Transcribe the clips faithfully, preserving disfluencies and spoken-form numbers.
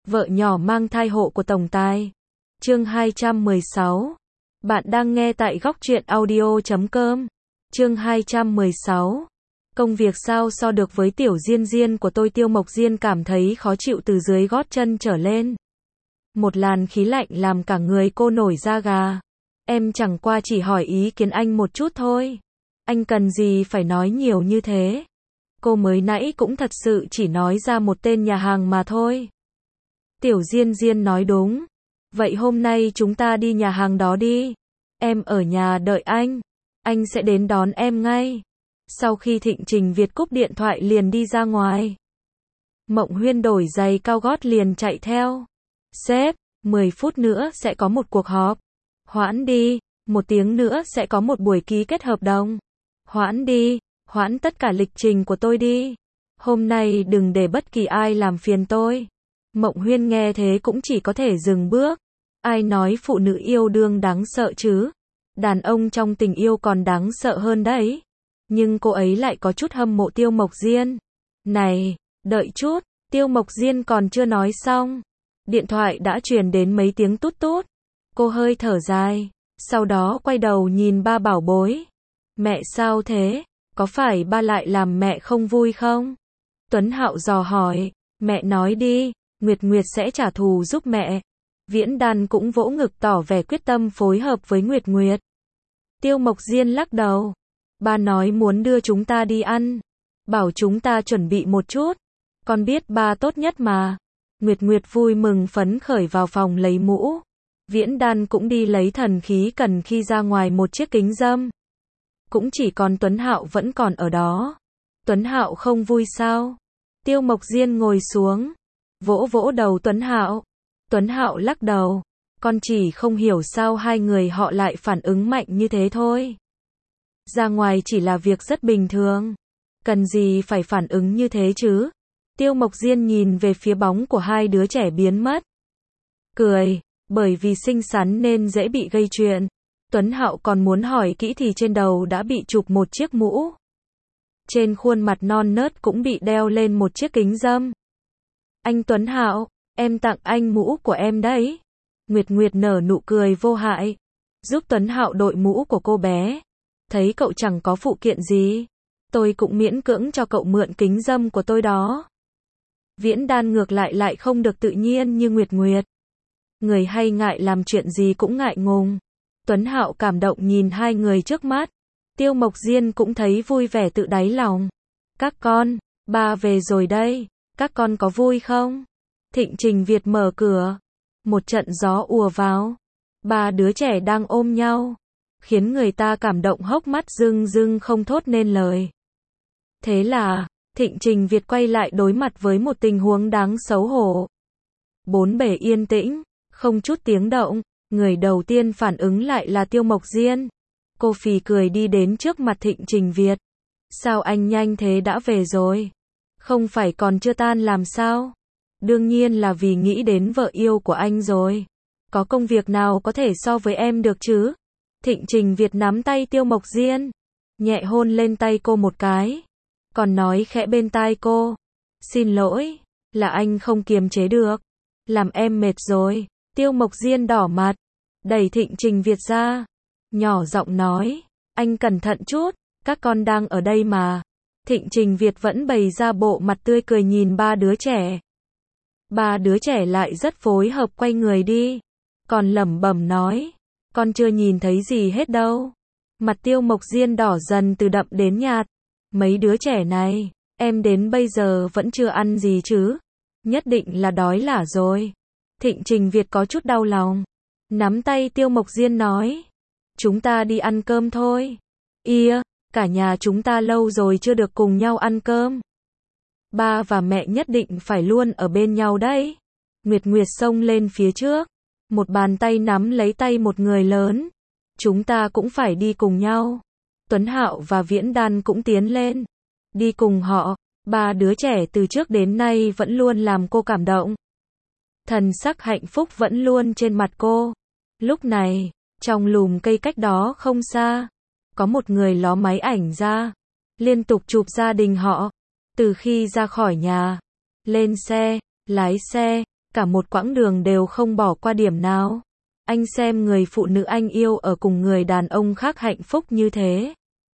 Vợ nhỏ mang thai hộ của tổng tài. Chương hai trăm mười sáu. Bạn đang nghe tại góc truyện audio chấm com. Chương hai trăm mười sáu. Công việc sao so được với tiểu Diên Diên của tôi? Tiêu Mộc Diên cảm thấy khó chịu từ dưới gót chân trở lên. Một làn khí lạnh làm cả người cô nổi da gà. Em chẳng qua chỉ hỏi ý kiến anh một chút thôi. Anh cần gì phải nói nhiều như thế? Cô mới nãy cũng thật sự chỉ nói ra một tên nhà hàng mà thôi. Tiểu Diên Diên nói đúng. Vậy hôm nay chúng ta đi nhà hàng đó đi. Em ở nhà đợi anh. Anh sẽ đến đón em ngay. Sau khi Thịnh Trình Việt cúp điện thoại liền đi ra ngoài. Mộng Huyên đổi giày cao gót liền chạy theo. Sếp, mười phút nữa sẽ có một cuộc họp. Hoãn đi, một tiếng nữa sẽ có một buổi ký kết hợp đồng. Hoãn đi, hoãn tất cả lịch trình của tôi đi. Hôm nay đừng để bất kỳ ai làm phiền tôi. Mộng Huyên nghe thế cũng chỉ có thể dừng bước. Ai nói phụ nữ yêu đương đáng sợ chứ? Đàn ông trong tình yêu còn đáng sợ hơn đấy. Nhưng cô ấy lại có chút hâm mộ Tiêu Mộc Diên. Này, đợi chút, Tiêu Mộc Diên còn chưa nói xong. Điện thoại đã truyền đến mấy tiếng tút tút. Cô hơi thở dài, sau đó quay đầu nhìn ba bảo bối. Mẹ sao thế? Có phải ba lại làm mẹ không vui không? Tuấn Hạo dò hỏi. Mẹ nói đi, Nguyệt Nguyệt sẽ trả thù giúp mẹ. Viễn Đan cũng vỗ ngực tỏ vẻ quyết tâm phối hợp với Nguyệt Nguyệt. Tiêu Mộc Diên lắc đầu. Ba nói muốn đưa chúng ta đi ăn. Bảo chúng ta chuẩn bị một chút. Con biết ba tốt nhất mà. Nguyệt Nguyệt vui mừng phấn khởi vào phòng lấy mũ. Viễn Đan cũng đi lấy thần khí cần khi ra ngoài một chiếc kính râm. Cũng chỉ còn Tuấn Hạo vẫn còn ở đó. Tuấn Hạo không vui sao? Tiêu Mộc Diên ngồi xuống, vỗ vỗ đầu Tuấn Hạo. Tuấn Hạo lắc đầu. Con chỉ không hiểu sao hai người họ lại phản ứng mạnh như thế thôi. Ra ngoài chỉ là việc rất bình thường. Cần gì phải phản ứng như thế chứ? Tiêu Mộc Diên nhìn về phía bóng của hai đứa trẻ biến mất. Cười, bởi vì xinh xắn nên dễ bị gây chuyện. Tuấn Hạo còn muốn hỏi kỹ thì trên đầu đã bị chụp một chiếc mũ. Trên khuôn mặt non nớt cũng bị đeo lên một chiếc kính râm. Anh Tuấn Hạo, em tặng anh mũ của em đấy. Nguyệt Nguyệt nở nụ cười vô hại, giúp Tuấn Hạo đội mũ của cô bé. Thấy cậu chẳng có phụ kiện gì, tôi cũng miễn cưỡng cho cậu mượn kính râm của tôi đó. Viễn Đan ngược lại lại không được tự nhiên như Nguyệt Nguyệt. Người hay ngại làm chuyện gì cũng ngại ngùng. Tuấn Hạo cảm động nhìn hai người trước mắt. Tiêu Mộc Diên cũng thấy vui vẻ tự đáy lòng. Các con, ba về rồi đây, các con có vui không? Thịnh Trình Việt mở cửa. Một trận gió ùa vào. Ba đứa trẻ đang ôm nhau, khiến người ta cảm động hốc mắt rưng rưng không thốt nên lời. Thế là, Thịnh Trình Việt quay lại đối mặt với một tình huống đáng xấu hổ. Bốn bề yên tĩnh, không chút tiếng động. Người đầu tiên phản ứng lại là Tiêu Mộc Diên. Cô phì cười đi đến trước mặt Thịnh Trình Việt. Sao anh nhanh thế đã về rồi? Không phải còn chưa tan làm sao? Đương nhiên là vì nghĩ đến vợ yêu của anh rồi. Có công việc nào có thể so với em được chứ? Thịnh Trình Việt nắm tay Tiêu Mộc Diên, nhẹ hôn lên tay cô một cái, còn nói khẽ bên tai cô. Xin lỗi, là anh không kiềm chế được. Làm em mệt rồi. Tiêu Mộc Diên đỏ mặt, đẩy Thịnh Trình Việt ra, nhỏ giọng nói. Anh cẩn thận chút, các con đang ở đây mà. Thịnh Trình Việt vẫn bày ra bộ mặt tươi cười nhìn ba đứa trẻ. Ba đứa trẻ lại rất phối hợp quay người đi. Còn lẩm bẩm nói. Con chưa nhìn thấy gì hết đâu. Mặt Tiêu Mộc Diên đỏ dần từ đậm đến nhạt. Mấy đứa trẻ này, em đến bây giờ vẫn chưa ăn gì chứ? Nhất định là đói lả rồi. Thịnh Trình Việt có chút đau lòng. Nắm tay Tiêu Mộc Diên nói. Chúng ta đi ăn cơm thôi. Ia, cả nhà chúng ta lâu rồi chưa được cùng nhau ăn cơm. Ba và mẹ nhất định phải luôn ở bên nhau đấy. Nguyệt Nguyệt xông lên phía trước. Một bàn tay nắm lấy tay một người lớn. Chúng ta cũng phải đi cùng nhau. Tuấn Hạo và Viễn Đan cũng tiến lên. Đi cùng họ. Ba đứa trẻ từ trước đến nay vẫn luôn làm cô cảm động. Thần sắc hạnh phúc vẫn luôn trên mặt cô. Lúc này, trong lùm cây cách đó không xa, có một người ló máy ảnh ra, liên tục chụp gia đình họ. Từ khi ra khỏi nhà, lên xe, lái xe, cả một quãng đường đều không bỏ qua điểm nào. Anh xem người phụ nữ anh yêu ở cùng người đàn ông khác hạnh phúc như thế.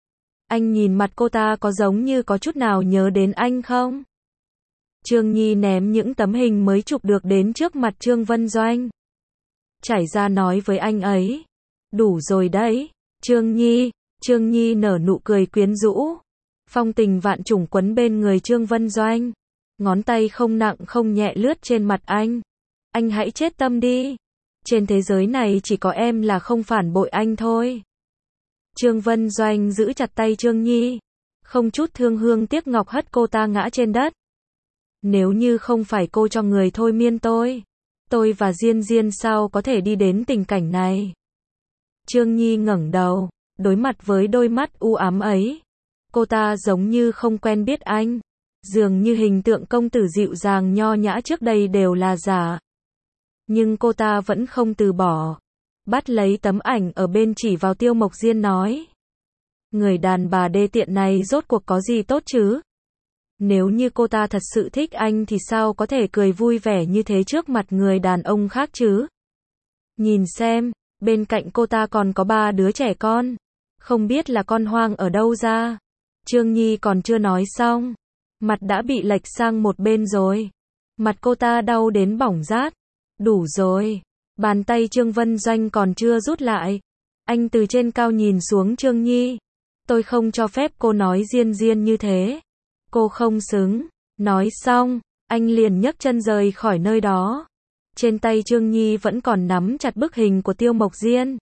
Anh nhìn mặt cô ta có giống như có chút nào nhớ đến anh không? Trương Nhi ném những tấm hình mới chụp được đến trước mặt Trương Vân Doanh. Trải ra nói với anh ấy. Đủ rồi đấy, Trương Nhi. Trương Nhi nở nụ cười quyến rũ. Phong tình vạn trùng quấn bên người Trương Vân Doanh. Ngón tay không nặng không nhẹ lướt trên mặt anh. Anh hãy chết tâm đi. Trên thế giới này chỉ có em là không phản bội anh thôi. Trương Vân Doanh giữ chặt tay Trương Nhi. Không chút thương hương tiếc ngọc hất cô ta ngã trên đất. Nếu như không phải cô cho người thôi miên tôi, tôi và Diên Diên sao có thể đi đến tình cảnh này. Trương Nhi ngẩng đầu, đối mặt với đôi mắt u ám ấy. Cô ta giống như không quen biết anh. Dường như hình tượng công tử dịu dàng nho nhã trước đây đều là giả. Nhưng cô ta vẫn không từ bỏ. Bắt lấy tấm ảnh ở bên chỉ vào Tiêu Mộc Diên nói. Người đàn bà đê tiện này rốt cuộc có gì tốt chứ? Nếu như cô ta thật sự thích anh thì sao có thể cười vui vẻ như thế trước mặt người đàn ông khác chứ? Nhìn xem, bên cạnh cô ta còn có ba đứa trẻ con. Không biết là con hoang ở đâu ra. Trương Nhi còn chưa nói xong. Mặt đã bị lệch sang một bên rồi. Mặt cô ta đau đến bỏng rát. Đủ rồi. Bàn tay Trương Vân Doanh còn chưa rút lại. Anh từ trên cao nhìn xuống Trương Nhi. Tôi không cho phép cô nói Diên Diên như thế. Cô không xứng. Nói xong, anh liền nhấc chân rời khỏi nơi đó. Trên tay Trương Nhi vẫn còn nắm chặt bức hình của Tiêu Mộc Diên.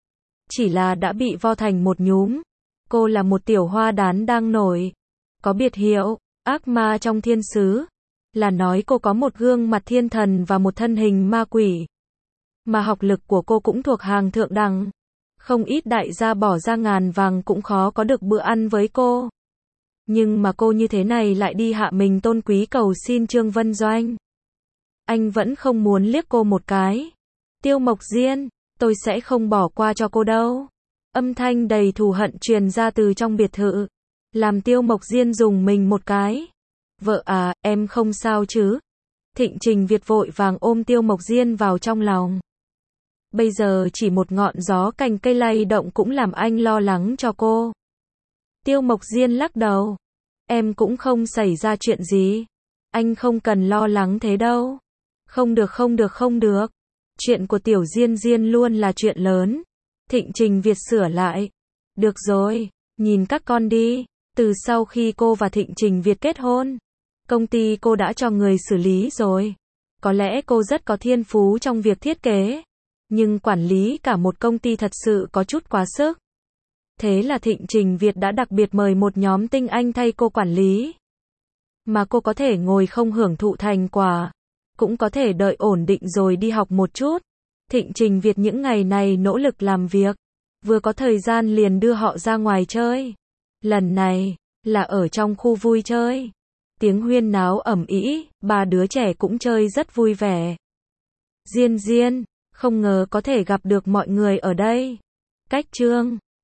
Chỉ là đã bị vo thành một nhúm. Cô là một tiểu hoa đán đang nổi. Có biệt hiệu, ác ma trong thiên sứ. Là nói cô có một gương mặt thiên thần và một thân hình ma quỷ. Mà học lực của cô cũng thuộc hàng thượng đẳng. Không ít đại gia bỏ ra ngàn vàng cũng khó có được bữa ăn với cô. Nhưng mà cô như thế này lại đi hạ mình tôn quý cầu xin Trương Vân Doanh. Anh vẫn không muốn liếc cô một cái. Tiêu Mộc Diên, tôi sẽ không bỏ qua cho cô đâu. Âm thanh đầy thù hận truyền ra từ trong biệt thự. Làm Tiêu Mộc Diên rùng mình một cái. Vợ à, em không sao chứ? Thịnh Trình Việt vội vàng ôm Tiêu Mộc Diên vào trong lòng. Bây giờ chỉ một ngọn gió cành cây lay động cũng làm anh lo lắng cho cô. Tiêu Mộc Diên lắc đầu. Em cũng không xảy ra chuyện gì. Anh không cần lo lắng thế đâu. Không được không được không được. Chuyện của Tiểu Diên Diên luôn là chuyện lớn. Thịnh Trình Việt sửa lại. Được rồi, nhìn các con đi. Từ sau khi cô và Thịnh Trình Việt kết hôn, công ty cô đã cho người xử lý rồi. Có lẽ cô rất có thiên phú trong việc thiết kế. Nhưng quản lý cả một công ty thật sự có chút quá sức. Thế là Thịnh Trình Việt đã đặc biệt mời một nhóm tinh anh thay cô quản lý. Mà cô có thể ngồi không hưởng thụ thành quả. Cũng có thể đợi ổn định rồi đi học một chút. Thịnh Trình Việt những ngày này nỗ lực làm việc. Vừa có thời gian liền đưa họ ra ngoài chơi. Lần này, là ở trong khu vui chơi. Tiếng huyên náo ầm ĩ, ba đứa trẻ cũng chơi rất vui vẻ. Diên Diên, không ngờ có thể gặp được mọi người ở đây. Cách Trương